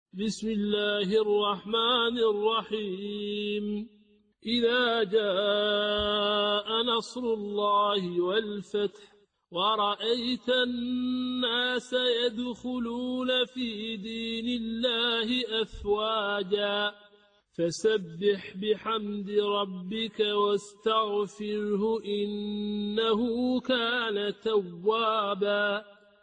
بسم الله الرحمن الرحيم إذا جاء نصر الله والفتح ورأيت الناس يدخلون في دين الله أفواجا فسبح بحمد ربك واستغفره إنه كان توابا